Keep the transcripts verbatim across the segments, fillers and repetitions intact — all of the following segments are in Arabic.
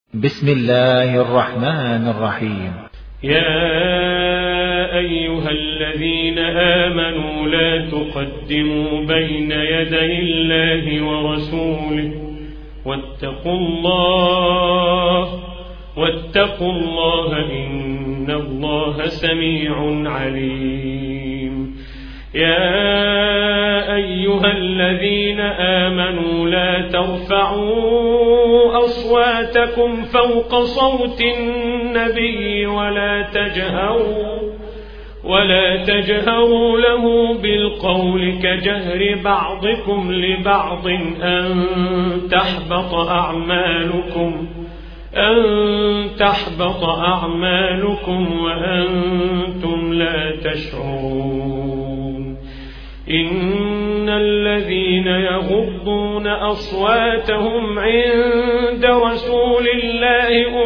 بسم الله الرحمن الرحيم. يا أيها الذين آمنوا لا تقدموا بين يدي الله ورسوله واتقوا الله واتقوا الله إن الله سميع عليم. يا أيها الذين آمنوا لا ترفعوا أصواتكم فوق صوت النبي ولا تجهروا ولا تجهروا له بالقول كجهر بعضكم لبعض أن تحبط أعمالكم أن تحبط أعمالكم وأنتم لا تشعرون. إن الذين يغضون أصواتهم عند رسول الله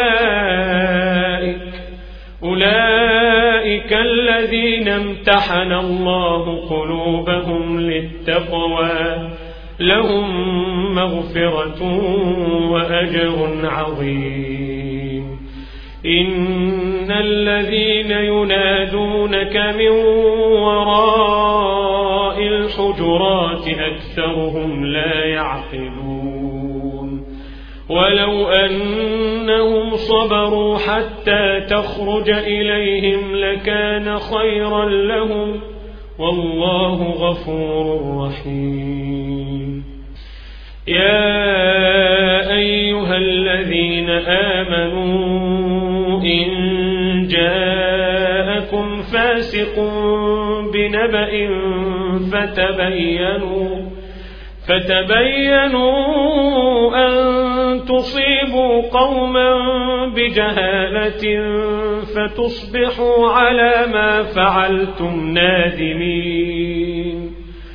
أولئك أولئك الذين امتحن الله قلوبهم للتقوى لهم مغفرة وأجر عظيم. إن الذين ينادونك من وراء الحجرات أكثرهم لا يعقلون. ولو أنهم صبروا حتى تخرج إليهم لكان خيرا لهم والله غفور رحيم. يا أيها الذين آمنوا إن جاءكم فاسق بنبأ فتبينوا فتبينوا أن تصيبوا قوما بجهالة فتصبحوا على ما فعلتم نادمين.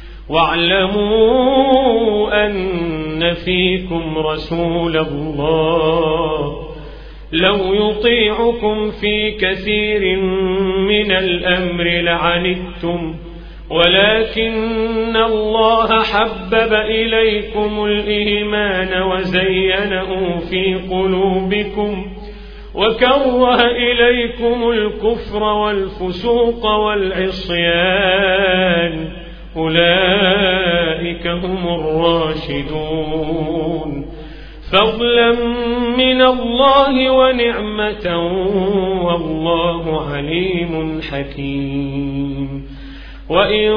واعلموا أن فيكم رسول الله لو يطيعكم في كثير من الأمر لعنتم ولكن الله حبب إليكم الإيمان وزينه في قلوبكم وكره إليكم الكفر والفسوق والعصيان أولئك هم الراشدون فضلا من الله ونعمة والله عليم حكيم. وإن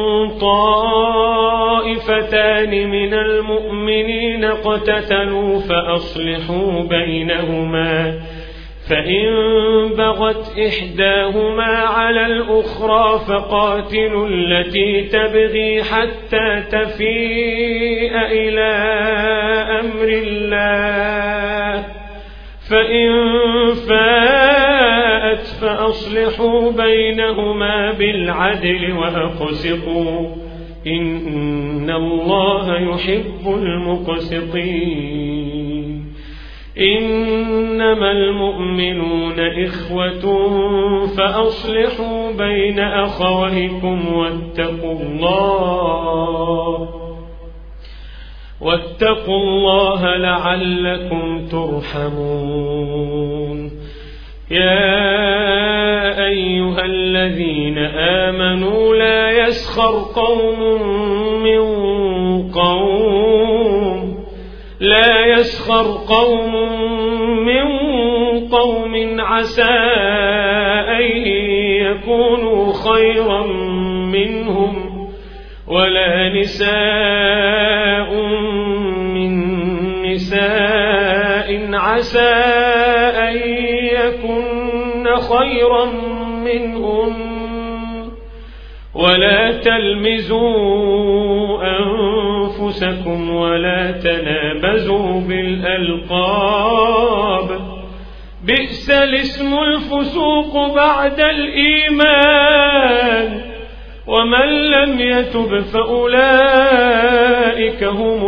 طائفتان من المؤمنين اقتتلوا فأصلحوا بينهما فإن بغت إحداهما على الأخرى فقاتلوا التي تبغي حتى تفيء إلى أمر الله فإن فاءت فأصلحوا بينهما بالعدل وأقسطوا إن الله يحب المقسطين. إنما المؤمنون إخوة فأصلحوا بين أخويكم واتقوا الله واتقوا الله لعلكم ترحمون. يا أيها الذين آمنوا لا يسخر قوم من قوم لا يسخر قوم من قوم عسى أن يكونوا خيرا منهم ولا نساء من نساء عسى أن يكن خيرا منهن ولا تلمزوا أنفسكم ولا تنابزوا بالألقاب بئس الاسم الفسوق بعد الإيمان ومن لم يتب فأولئك هم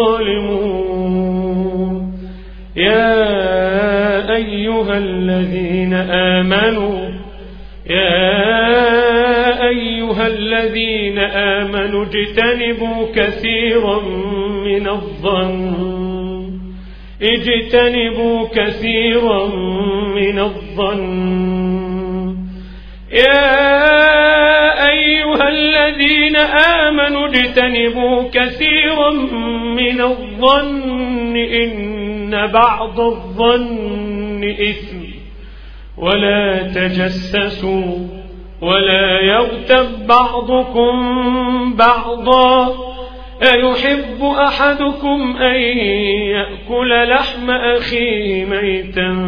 الظالمون. يا أيها الذين آمنوا يا أيها الذين آمنوا اجتنبوا كثيرا من الظن اجتنبوا كثيرا من الظن يا أيها الذين آمنوا اجتنبوا كثيرا من الظن إن بعض الظن إثم ولا تجسسوا ولا يغتب بعضكم بعضا أيحب أحدكم أن يأكل لحم أخيه ميتا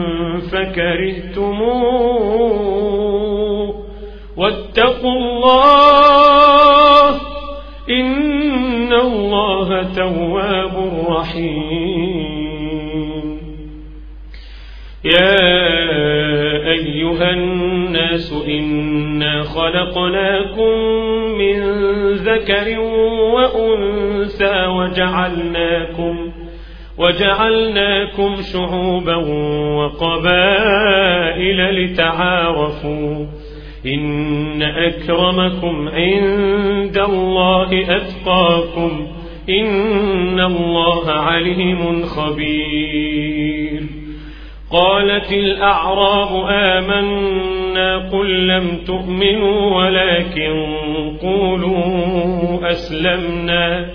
فكرهتموه واتقوا الله إن الله تواب رحيم يا أيها الناس إنا خلقناكم من ذكر وأنثى وجعلناكم وجعلناكم شعوبا وقبائل لتعارفوا إن أكرمكم عند الله أتقاكم إن الله عليم خبير قالت الأعراب آمنا قل لم تؤمنوا ولكن قولوا أسلمنا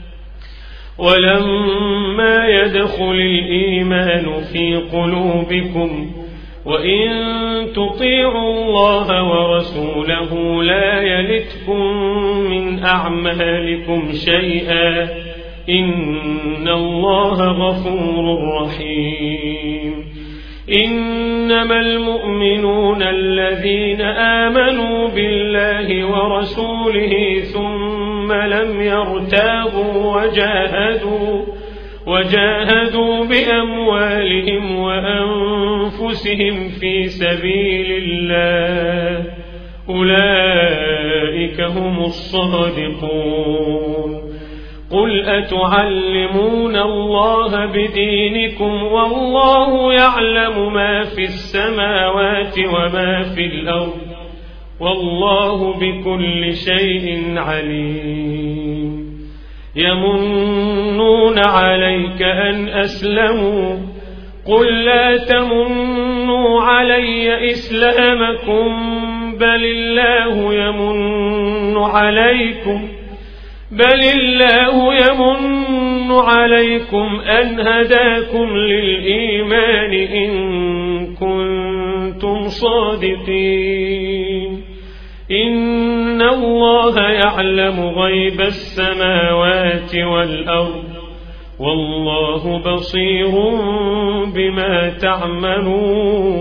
ولما يدخل الإيمان في قلوبكم وإن تطيعوا الله ورسوله لا يلتكم من أعمالكم شيئا إن الله غفور رحيم إنما المؤمنون الذين آمنوا بالله ورسوله ثم لم يرتابوا وجاهدوا وجاهدوا بأموالهم وأنفسهم في سبيل الله أولئك هم الصادقون قل أتعلمون الله بدينكم والله يعلم ما في السماوات وما في الأرض والله بكل شيء عليم يمنون عليك أن أسلموا قل لا تمنوا علي إسلامكم بل الله يمن عليكم بل الله يمن عليكم أن هداكم للإيمان إن كنتم صادقين إن الله يعلم غيب السماوات والأرض والله بصير بما تعملون